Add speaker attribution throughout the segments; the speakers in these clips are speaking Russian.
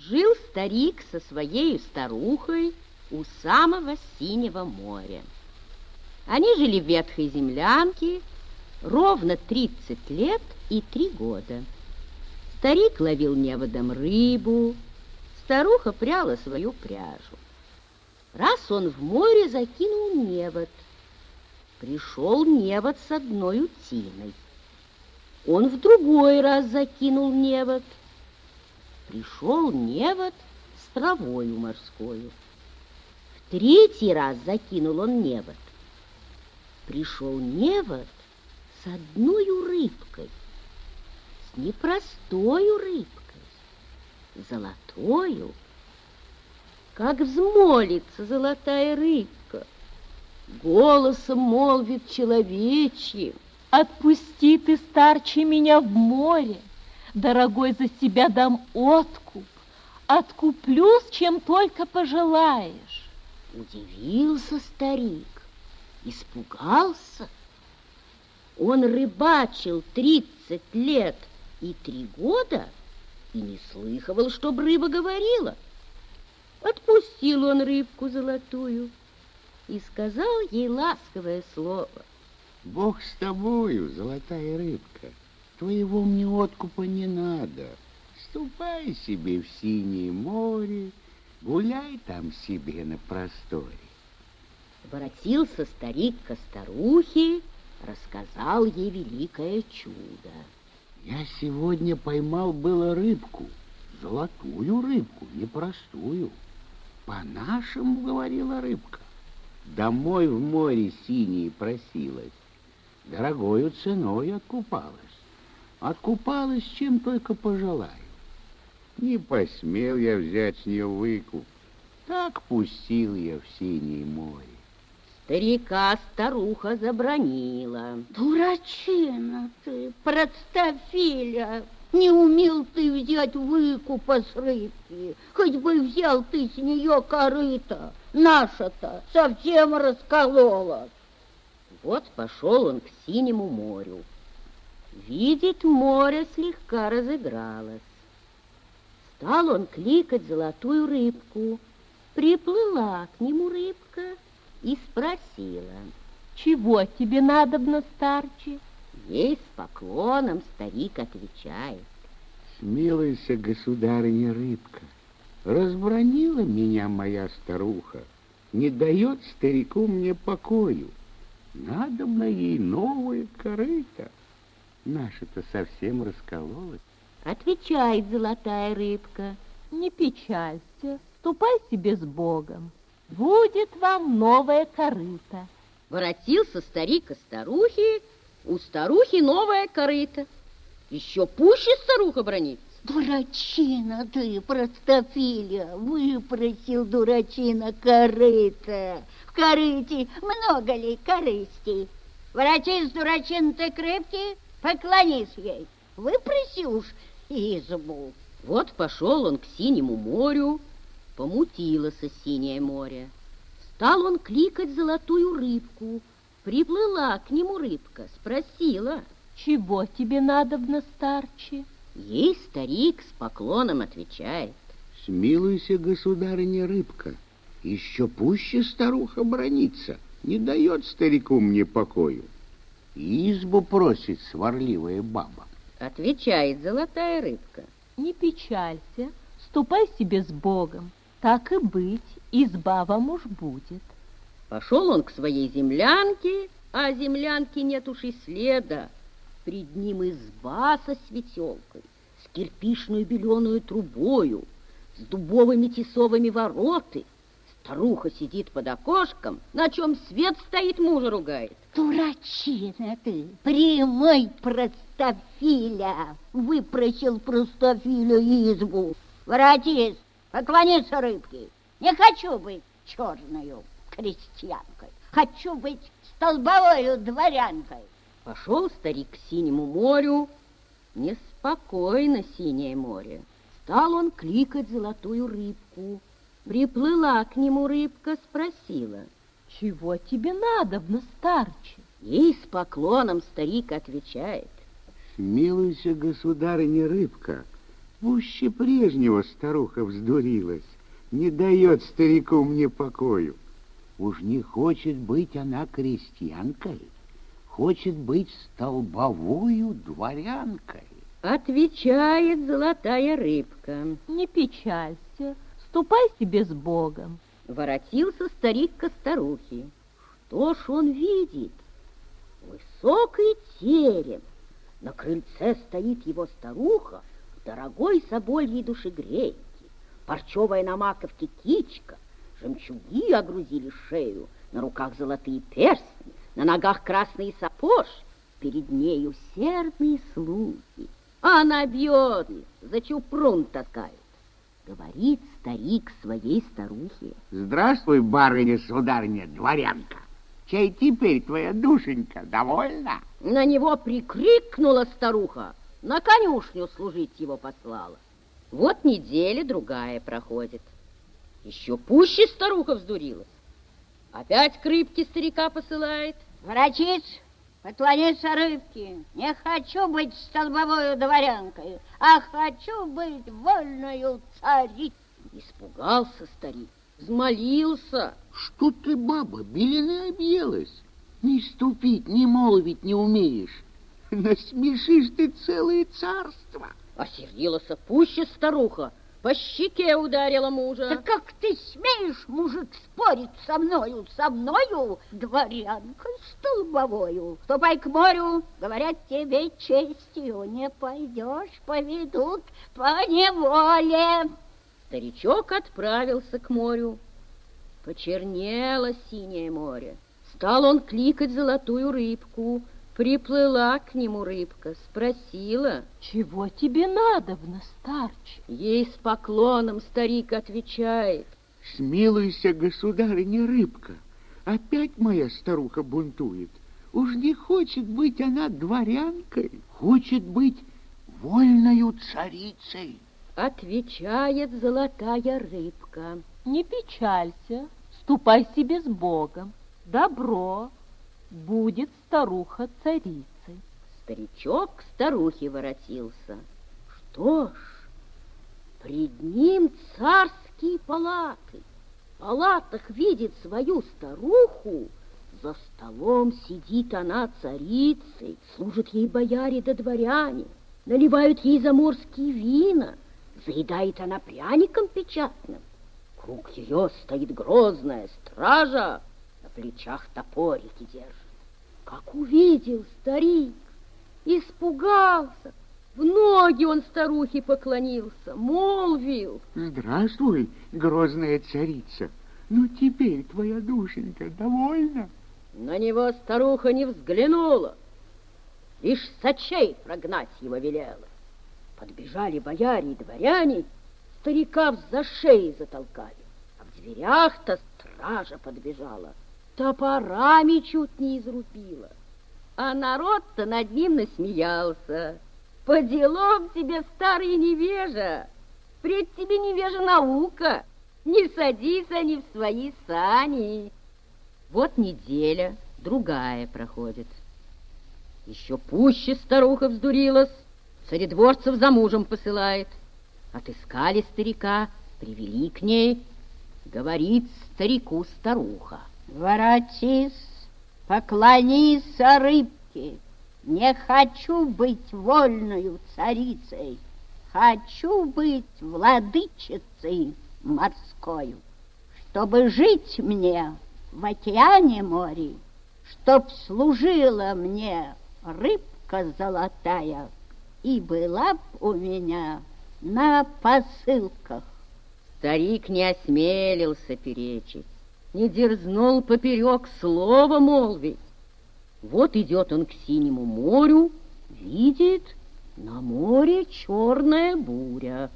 Speaker 1: Жил старик со своей старухой у самого синего моря. Они жили в ветхой землянке ровно 30 лет и 3 года. Старик ловил неводом рыбу, старуха пряла свою пряжу. Раз он в море закинул невод, пришел невод с одной утиной. Он в другой раз закинул невод, пришел невод с травою морскою. В третий раз закинул он невод, пришел невод с одною рыбкой, с непростою рыбкой, золотою. Как взмолится золотая рыбка, голосом молвит человечьим:
Speaker 2: «Отпусти ты, старче, меня в море, дорогой, за себя дам откуп, откуплюсь, чем только пожелаешь».
Speaker 1: Удивился старик, испугался. Он рыбачил 30 лет и 3 года и не слыхивал, чтоб рыба говорила. Отпустил он рыбку золотую и сказал ей ласковое слово:
Speaker 3: «Бог с тобою, золотая рыбка, твоего мне откупа не надо. Ступай себе в синее море, гуляй там себе на просторе».
Speaker 1: Воротился старик ко старухе, рассказал ей великое чудо.
Speaker 3: «Я сегодня поймал было рыбку, золотую рыбку, непростую. По-нашему, — говорила рыбка, — домой в море синее просилась, дорогою ценой откупалась. Откупалась, чем только пожелаю. Не посмел я взять с нее выкуп, так пустил я в синее море».
Speaker 1: Старика старуха забранила:
Speaker 4: «Дурачина ты, простофиля! Не умел ты взять выкупа с рыбки, хоть бы взял ты с нее корыто, наша-то совсем раскололась».
Speaker 1: Вот пошел он к синему морю. Видит, море слегка разыгралось. Стал он кликать золотую рыбку. Приплыла к нему рыбка и спросила:
Speaker 2: «Чего тебе надобно, старче?»
Speaker 1: Ей с поклоном старик отвечает:
Speaker 3: «Смилуйся, государыня рыбка, разбранила меня моя старуха, не дает старику мне покою. Надобно ей новое корыто, наша-то совсем раскололась».
Speaker 1: Отвечает золотая рыбка:
Speaker 2: «Не печалься, ступай себе с Богом, будет вам новое корыто».
Speaker 1: Воротился старик ко старухе, у старухи новое корыто. Еще пуще старуха бронится:
Speaker 4: «Дурачина ты, простофиля, выпросил, дурачина, корыто. В корыте много ли корысти? Воротись, дурачина ты, к рыбке, поклонись ей, выпроси уж избу».
Speaker 1: Вот пошел он к синему морю, помутилось синее море. Стал он кликать золотую рыбку. Приплыла к нему рыбка, спросила:
Speaker 2: «Чего тебе надобно, старче?»
Speaker 1: Ей старик с поклоном отвечает:
Speaker 3: «Смилуйся, государыня рыбка, еще пуще старуха бронится, не дает старику мне покою. Избу просит сварливая баба».
Speaker 1: Отвечает золотая рыбка:
Speaker 2: «Не печалься, ступай себе с Богом, так и быть, изба вам уж будет».
Speaker 1: Пошел он к своей землянке, а землянки нет уж и следа. Пред ним изба со светелкой, с кирпичную беленую трубою, с дубовыми тесовыми вороты. Старуха сидит под окошком, на чем свет стоит, мужа ругает.
Speaker 4: «Дурачина ты, прямой простофиля, выпросил простофилю избу. Воротись, поклониться рыбке. Не хочу быть черною крестьянкой, хочу быть столбовою дворянкой».
Speaker 1: Пошел старик к синему морю, неспокойно синее море. Стал он кликать золотую рыбку. Приплыла к нему рыбка, спросила:
Speaker 2: «Чего тебе надобно, старче?»
Speaker 1: Ей с поклоном старик отвечает:
Speaker 3: «Смилуйся, государыня рыбка, Пуще прежнего старуха вздурилась, не дает старику мне покою. Уж не хочет быть она крестьянкой, хочет быть столбовою дворянкой.
Speaker 1: Отвечает золотая рыбка.
Speaker 2: Не печалься, ступай себе с Богом.
Speaker 1: Воротился старик ко старухе. Что ж он видит? Высокий терем. На крыльце стоит его старуха в дорогой собольей душегрейке. Парчевая на маковке кичка, жемчуги огрузили шею, на руках золотые перстни, на ногах красные сапожки, перед нею усердные слуги. А она бьет, за чупрун таскает. Говорит старик своей старухе.
Speaker 3: Здравствуй, барыня, сударыня, дворянка. Чей теперь твоя душенька довольна?
Speaker 1: На него прикрикнула старуха, на конюшню служить его послала. Вот неделя другая проходит. Еще пуще старуха вздурилась. Опять к рыбке старика посылает.
Speaker 4: Воротись, поклониться рыбке. Не хочу быть столбовою дворянкой, а хочу быть вольною царицей.
Speaker 1: Испугался старик, взмолился.
Speaker 3: Что ты, баба, беленая объелась? Ни ступить, ни молвить не умеешь. Насмешишь ты целое царство.
Speaker 1: Осердилась пуще старуха, по щеке ударила мужа.
Speaker 4: Да как ты смеешь, мужик, спорить со мною, дворянкой столбовою? Ступай к морю, говорят, тебе честью не пойдешь, поведут по неволе.
Speaker 1: Старичок отправился к морю. Почернело синее море. Стал он кликать золотую рыбку. Приплыла к нему рыбка, спросила.
Speaker 2: Чего тебе надобно, старче?
Speaker 1: Ей с поклоном старик отвечает.
Speaker 3: Смилуйся, государыня рыбка, опять моя старуха бунтует. Уж не хочет быть она дворянкой, хочет быть вольною царицей.
Speaker 1: Отвечает золотая рыбка.
Speaker 2: Не печалься, ступай себе с Богом. Добро, будет старуха царицей.
Speaker 1: Старичок к старухе воротился. Что ж, пред ним царские палаты. В палатах видит свою старуху. За столом сидит она царицей. Служат ей бояре да дворяне. Наливают ей заморские вина. Заедает она пряником печатным. Круг ее стоит грозная стража. На плечах топорики держит. Как увидел старик, испугался, в ноги он старухе поклонился, молвил.
Speaker 3: Здравствуй, грозная царица, ну теперь твоя душенька довольна?
Speaker 1: На него старуха не взглянула, лишь с очей прогнать его велела. Подбежали бояре и дворяне, старика за шеи затолкали, а в дверях-то стража подбежала. Топорами чуть не изрубила. А народ-то над ним насмеялся. По делам тебе, старый невежа, пред тебе невежа наука. Не садись они в свои сани. Вот неделя, другая проходит. Еще пуще старуха вздурилась, царедворцев за мужем посылает. Отыскали старика, привели к ней. Говорит старику старуха.
Speaker 4: Воротись, поклонись рыбке. Не хочу быть вольною царицей, хочу быть владычицей морскою. Чтобы жить мне в океане море, чтоб служила мне рыбка золотая и была б у меня на посылках.
Speaker 1: Старик не осмелился перечить, не дерзнул поперек слова молвить. Вот идет он к синему морю, видит, на море черная буря.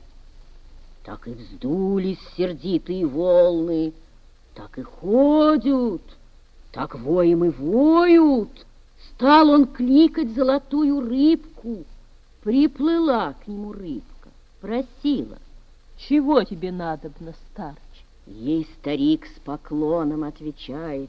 Speaker 1: Так и вздулись сердитые волны, так и ходят, так воем и воют. Стал он кликать золотую рыбку. Приплыла к нему рыбка, просила.
Speaker 2: Чего тебе надобно, старче?
Speaker 1: Ей старик с поклоном отвечает.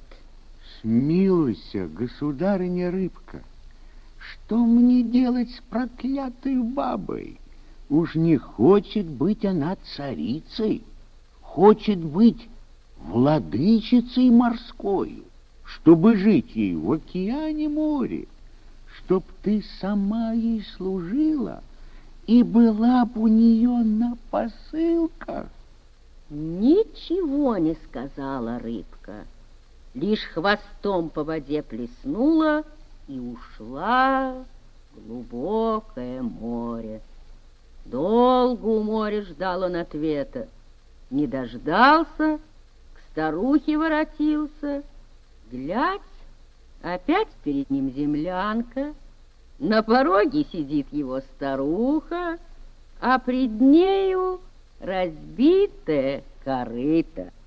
Speaker 3: Смилуйся, государыня рыбка, что мне делать с проклятой бабой? Уж не хочет быть она царицей, хочет быть владычицей морской, чтобы жить ей в океане море, чтоб ты сама ей служила и была б у нее на посылках.
Speaker 1: Ничего не сказала рыбка, лишь хвостом по воде плеснула и ушла в глубокое море. Долго у моря ждал он ответа, не дождался, к старухе воротился. Глядь, опять перед ним землянка, на пороге сидит его старуха, а пред нею разбитое корыто.